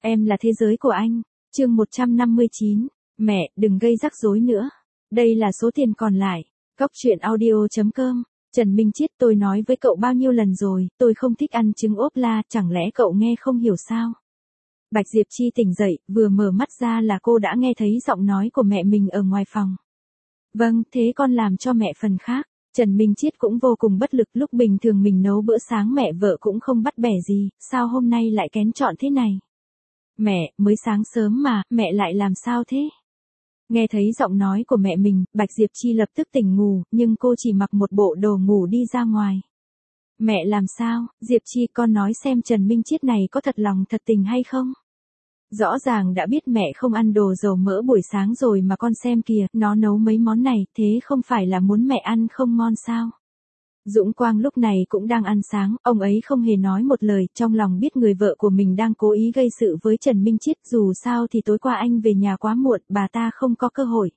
Em là thế giới của anh. Chương 159. Mẹ, đừng gây rắc rối nữa. Đây là số tiền còn lại. Cóc truyện audio.com. Trần Minh Chiết, tôi nói với cậu bao nhiêu lần rồi, tôi không thích ăn trứng ốp la, chẳng lẽ cậu nghe không hiểu sao? Bạch Diệp Chi tỉnh dậy, vừa mở mắt ra là cô đã nghe thấy giọng nói của mẹ mình ở ngoài phòng. Vâng, thế con làm cho mẹ phần khác. Trần Minh Chiết cũng vô cùng bất lực, lúc bình thường mình nấu bữa sáng mẹ vợ cũng không bắt bẻ gì, sao hôm nay lại kén chọn thế này? Mẹ, mới sáng sớm mà, mẹ lại làm sao thế? Nghe thấy giọng nói của mẹ mình, Bạch Diệp Chi lập tức tỉnh ngủ, nhưng cô chỉ mặc một bộ đồ ngủ đi ra ngoài. Mẹ làm sao, Diệp Chi, con nói xem Trần Minh Chiết này có thật lòng thật tình hay không? Rõ ràng đã biết mẹ không ăn đồ dầu mỡ buổi sáng rồi mà con xem kìa, nó nấu mấy món này, thế không phải là muốn mẹ ăn không ngon sao? Dũng Quang lúc này cũng đang ăn sáng, ông ấy không hề nói một lời, trong lòng biết người vợ của mình đang cố ý gây sự với Trần Minh Chiết, dù sao thì tối qua anh về nhà quá muộn, bà ta không có cơ hội.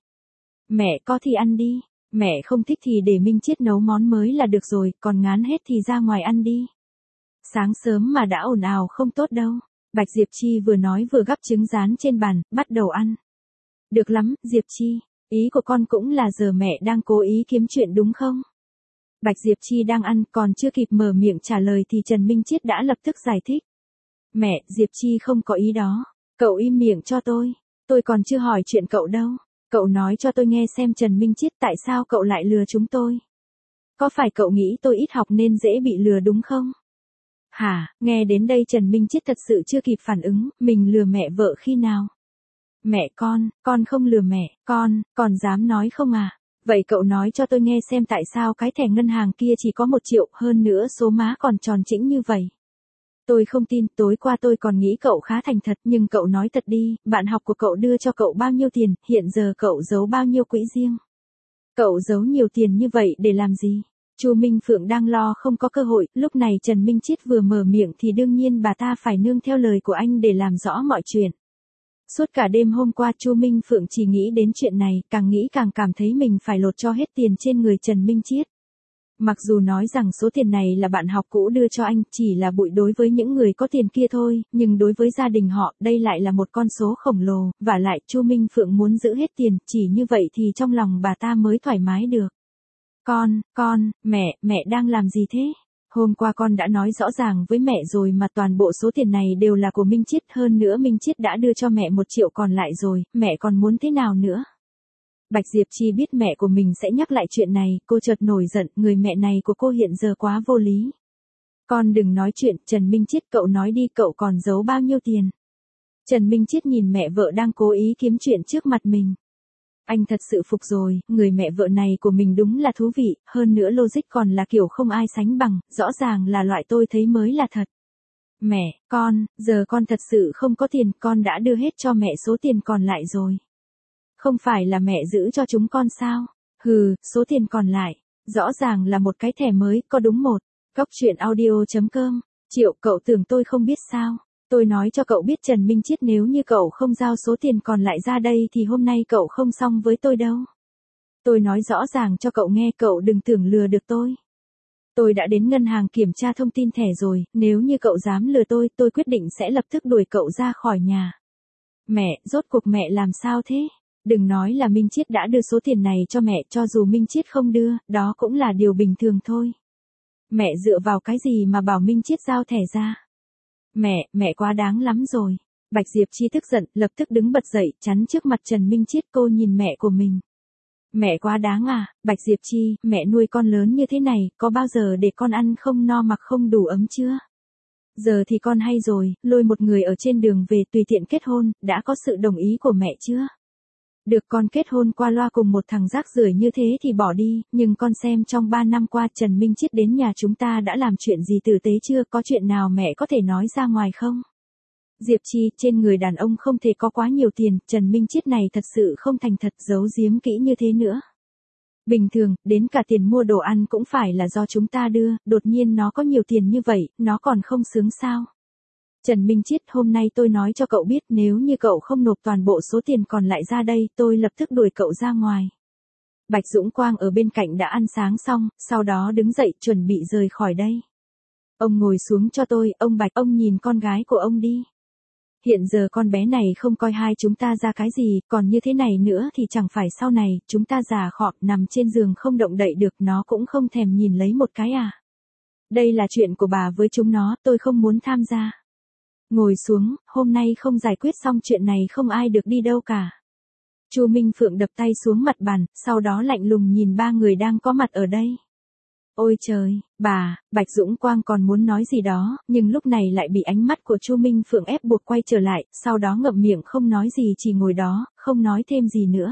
Mẹ có thì ăn đi, mẹ không thích thì để Minh Chiết nấu món mới là được rồi, còn ngán hết thì ra ngoài ăn đi. Sáng sớm mà đã ồn ào không tốt đâu. Bạch Diệp Chi vừa nói vừa gắp trứng rán trên bàn, bắt đầu ăn. Được lắm, Diệp Chi, ý của con cũng là giờ mẹ đang cố ý kiếm chuyện đúng không? Bạch Diệp Chi đang ăn, còn chưa kịp mở miệng trả lời thì Trần Minh Chiết đã lập tức giải thích. Mẹ, Diệp Chi không có ý đó, cậu im miệng cho tôi còn chưa hỏi chuyện cậu đâu. Cậu nói cho tôi nghe xem Trần Minh Chiết, tại sao cậu lại lừa chúng tôi? Có phải cậu nghĩ tôi ít học nên dễ bị lừa đúng không? Hả, nghe đến đây Trần Minh Chiết thật sự chưa kịp phản ứng, mình lừa mẹ vợ khi nào? Mẹ con không lừa mẹ, con dám nói không à? Vậy cậu nói cho tôi nghe xem tại sao cái thẻ ngân hàng kia chỉ có 1 triệu, hơn nữa số má còn tròn trĩnh như vậy. Tôi không tin, tối qua tôi còn nghĩ cậu khá thành thật, nhưng cậu nói thật đi, bạn học của cậu đưa cho cậu bao nhiêu tiền, hiện giờ cậu giấu bao nhiêu quỹ riêng? Cậu giấu nhiều tiền như vậy để làm gì? Chu Minh Phượng đang lo không có cơ hội, lúc này Trần Minh Chiết vừa mở miệng thì đương nhiên bà ta phải nương theo lời của anh để làm rõ mọi chuyện. Suốt cả đêm hôm qua Chu Minh Phượng chỉ nghĩ đến chuyện này, càng nghĩ càng cảm thấy mình phải lột cho hết tiền trên người Trần Minh Chiết. Mặc dù nói rằng số tiền này là bạn học cũ đưa cho anh, chỉ là bụi đối với những người có tiền kia thôi, nhưng đối với gia đình họ, đây lại là một con số khổng lồ, và lại Chu Minh Phượng muốn giữ hết tiền, chỉ như vậy thì trong lòng bà ta mới thoải mái được. Mẹ đang làm gì thế? Hôm qua con đã nói rõ ràng với mẹ rồi mà toàn bộ số tiền này đều là của Minh Chiết, hơn nữa Minh Chiết đã đưa cho mẹ 1 triệu còn lại rồi, mẹ còn muốn thế nào nữa? Bạch Diệp Chi biết mẹ của mình sẽ nhắc lại chuyện này, cô chợt nổi giận, người mẹ này của cô hiện giờ quá vô lý. Con đừng nói chuyện, Trần Minh Chiết, cậu nói đi, cậu còn giấu bao nhiêu tiền? Trần Minh Chiết nhìn mẹ vợ đang cố ý kiếm chuyện trước mặt mình. Anh thật sự phục rồi, người mẹ vợ này của mình đúng là thú vị, hơn nữa logic còn là kiểu không ai sánh bằng, rõ ràng là loại tôi thấy mới là thật. Mẹ, giờ con thật sự không có tiền, con đã đưa hết cho mẹ số tiền còn lại rồi. Không phải là mẹ giữ cho chúng con sao? Hừ, số tiền còn lại, rõ ràng là một cái thẻ mới, có đúng một. Cóc truyện audio.com. Triệu, cậu tưởng tôi không biết sao? Tôi nói cho cậu biết Trần Minh Chiết, nếu như cậu không giao số tiền còn lại ra đây thì hôm nay cậu không xong với tôi đâu. Tôi nói rõ ràng cho cậu nghe, cậu đừng tưởng lừa được tôi. Tôi đã đến ngân hàng kiểm tra thông tin thẻ rồi, nếu như cậu dám lừa tôi quyết định sẽ lập tức đuổi cậu ra khỏi nhà. Mẹ, rốt cuộc mẹ làm sao thế? Đừng nói là Minh Chiết đã đưa số tiền này cho mẹ, cho dù Minh Chiết không đưa, đó cũng là điều bình thường thôi. Mẹ dựa vào cái gì mà bảo Minh Chiết giao thẻ ra? Mẹ quá đáng lắm rồi. Bạch Diệp Chi tức giận, lập tức đứng bật dậy, chắn trước mặt Trần Minh Chiết, cô nhìn mẹ của mình. Mẹ quá đáng à, Bạch Diệp Chi, mẹ nuôi con lớn như thế này, có bao giờ để con ăn không no mặc không đủ ấm chưa? Giờ thì con hay rồi, lôi một người ở trên đường về tùy tiện kết hôn, đã có sự đồng ý của mẹ chưa? Được, con kết hôn qua loa cùng một thằng rác rưởi như thế thì bỏ đi, nhưng con xem trong 3 năm qua Trần Minh Chiết đến nhà chúng ta đã làm chuyện gì tử tế chưa, có chuyện nào mẹ có thể nói ra ngoài không? Diệp Chi, trên người đàn ông không thể có quá nhiều tiền, Trần Minh Chiết này thật sự không thành thật, giấu giếm kỹ như thế nữa. Bình thường, đến cả tiền mua đồ ăn cũng phải là do chúng ta đưa, đột nhiên nó có nhiều tiền như vậy, nó còn không sướng sao? Trần Minh Chiết, hôm nay tôi nói cho cậu biết, nếu như cậu không nộp toàn bộ số tiền còn lại ra đây, tôi lập tức đuổi cậu ra ngoài. Bạch Dũng Quang ở bên cạnh đã ăn sáng xong, sau đó đứng dậy chuẩn bị rời khỏi đây. Ông ngồi xuống cho tôi, ông Bạch, ông nhìn con gái của ông đi. Hiện giờ con bé này không coi hai chúng ta ra cái gì, còn như thế này nữa thì chẳng phải sau này, chúng ta già khọm nằm trên giường không động đậy được nó cũng không thèm nhìn lấy một cái à. Đây là chuyện của bà với chúng nó, tôi không muốn tham gia. Ngồi xuống, hôm nay không giải quyết xong chuyện này không ai được đi đâu cả. Chu Minh Phượng đập tay xuống mặt bàn, sau đó lạnh lùng nhìn ba người đang có mặt ở đây. Ôi trời, bà, Bạch Dũng Quang còn muốn nói gì đó, nhưng lúc này lại bị ánh mắt của Chu Minh Phượng ép buộc quay trở lại, sau đó ngậm miệng không nói gì chỉ ngồi đó, không nói thêm gì nữa.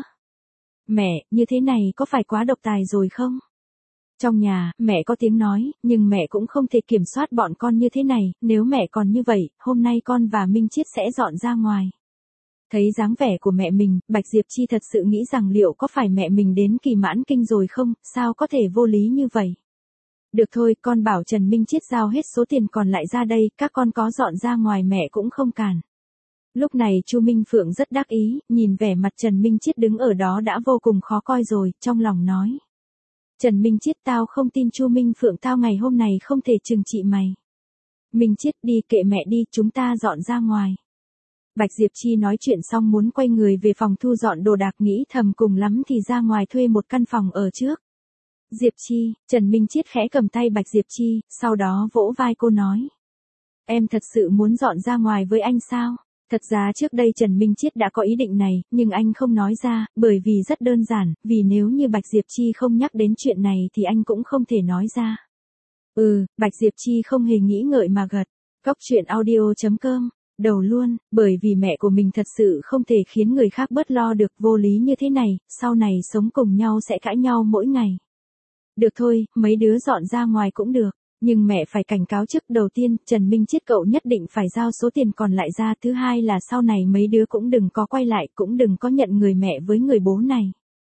Mẹ, như thế này có phải quá độc tài rồi không? Trong nhà, mẹ có tiếng nói, nhưng mẹ cũng không thể kiểm soát bọn con như thế này, nếu mẹ còn như vậy, hôm nay con và Minh Chiết sẽ dọn ra ngoài. Thấy dáng vẻ của mẹ mình, Bạch Diệp Chi thật sự nghĩ rằng liệu có phải mẹ mình đến kỳ mãn kinh rồi không, sao có thể vô lý như vậy. Được thôi, con bảo Trần Minh Chiết giao hết số tiền còn lại ra đây, các con có dọn ra ngoài mẹ cũng không cản. Lúc này Chu Minh Phượng rất đắc ý, nhìn vẻ mặt Trần Minh Chiết đứng ở đó đã vô cùng khó coi rồi, trong lòng nói. Trần Minh Chiết tao không tin Chu Minh Phượng tao ngày hôm này không thể trừng trị mày. Minh Chiết đi kệ mẹ đi, chúng ta dọn ra ngoài. Bạch Diệp Chi nói chuyện xong muốn quay người về phòng thu dọn đồ đạc nghĩ thầm cùng lắm thì ra ngoài thuê một căn phòng ở trước. Diệp Chi, Trần Minh Chiết khẽ cầm tay Bạch Diệp Chi, sau đó vỗ vai cô nói. Em thật sự muốn dọn ra ngoài với anh sao? Thật ra trước đây Trần Minh Chiết đã có ý định này, nhưng anh không nói ra, bởi vì rất đơn giản, vì nếu như Bạch Diệp Chi không nhắc đến chuyện này thì anh cũng không thể nói ra. Bạch Diệp Chi không hề nghĩ ngợi mà gật. Cóc truyện audio.com, đầu luôn, bởi vì mẹ của mình thật sự không thể khiến người khác bớt lo được vô lý như thế này, sau này sống cùng nhau sẽ cãi nhau mỗi ngày. Được thôi, mấy đứa dọn ra ngoài cũng được. Nhưng mẹ phải cảnh cáo trước, đầu tiên, Trần Minh Chiết cậu nhất định phải giao số tiền còn lại ra, thứ hai là sau này mấy đứa cũng đừng có quay lại, cũng đừng có nhận người mẹ với người bố này.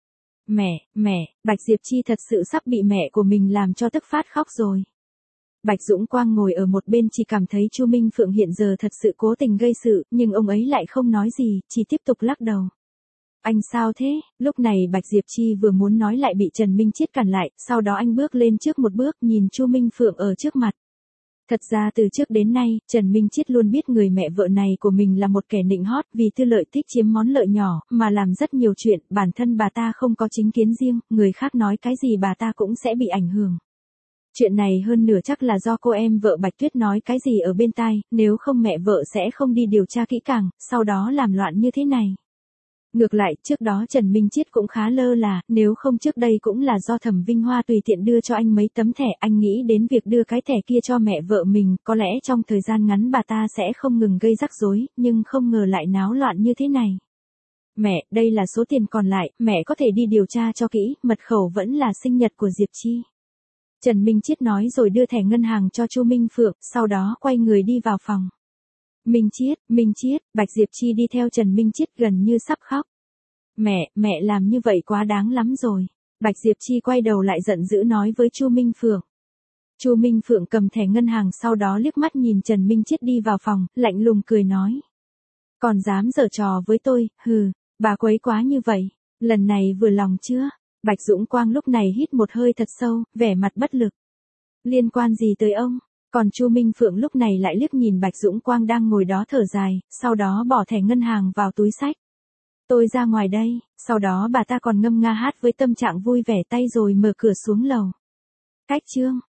Mẹ, Bạch Diệp Chi thật sự sắp bị mẹ của mình làm cho tức phát khóc rồi. Bạch Dũng Quang ngồi ở một bên chỉ cảm thấy Chu Minh Phượng hiện giờ thật sự cố tình gây sự, nhưng ông ấy lại không nói gì, chỉ tiếp tục lắc đầu. Anh sao thế? Lúc này Bạch Diệp Chi vừa muốn nói lại bị Trần Minh Chiết cản lại, sau đó anh bước lên trước một bước nhìn Chu Minh Phượng ở trước mặt. Thật ra từ trước đến nay, Trần Minh Chiết luôn biết người mẹ vợ này của mình là một kẻ nịnh hót vì tư lợi thích chiếm món lợi nhỏ, mà làm rất nhiều chuyện, bản thân bà ta không có chính kiến riêng, người khác nói cái gì bà ta cũng sẽ bị ảnh hưởng. Chuyện này hơn nửa chắc là do cô em vợ Bạch Tuyết nói cái gì ở bên tai, nếu không mẹ vợ sẽ không đi điều tra kỹ càng, sau đó làm loạn như thế này. Ngược lại, trước đó Trần Minh Chiết cũng khá lơ là, nếu không trước đây cũng là do Thẩm Vinh Hoa tùy tiện đưa cho anh mấy tấm thẻ, anh nghĩ đến việc đưa cái thẻ kia cho mẹ vợ mình, có lẽ trong thời gian ngắn bà ta sẽ không ngừng gây rắc rối, nhưng không ngờ lại náo loạn như thế này. Mẹ, đây là số tiền còn lại, mẹ có thể đi điều tra cho kỹ, mật khẩu vẫn là sinh nhật của Diệp Chi. Trần Minh Chiết nói rồi đưa thẻ ngân hàng cho Chu Minh Phượng, sau đó quay người đi vào phòng. Minh Chiết, Bạch Diệp Chi đi theo Trần Minh Chiết gần như sắp khóc. Mẹ làm như vậy quá đáng lắm rồi. Bạch Diệp Chi quay đầu lại giận dữ nói với Chu Minh Phượng. Chu Minh Phượng cầm thẻ ngân hàng sau đó liếc mắt nhìn Trần Minh Chiết đi vào phòng, lạnh lùng cười nói. Còn dám giở trò với tôi, hừ, bà quấy quá như vậy, lần này vừa lòng chưa? Bạch Dũng Quang lúc này hít một hơi thật sâu, vẻ mặt bất lực. Liên quan gì tới ông? Còn Chu Minh Phượng lúc này lại liếc nhìn Bạch Dũng Quang đang ngồi đó thở dài, sau đó bỏ thẻ ngân hàng vào túi xách. Tôi ra ngoài đây, sau đó bà ta còn ngâm nga hát với tâm trạng vui vẻ tay rồi mở cửa xuống lầu. Cách chương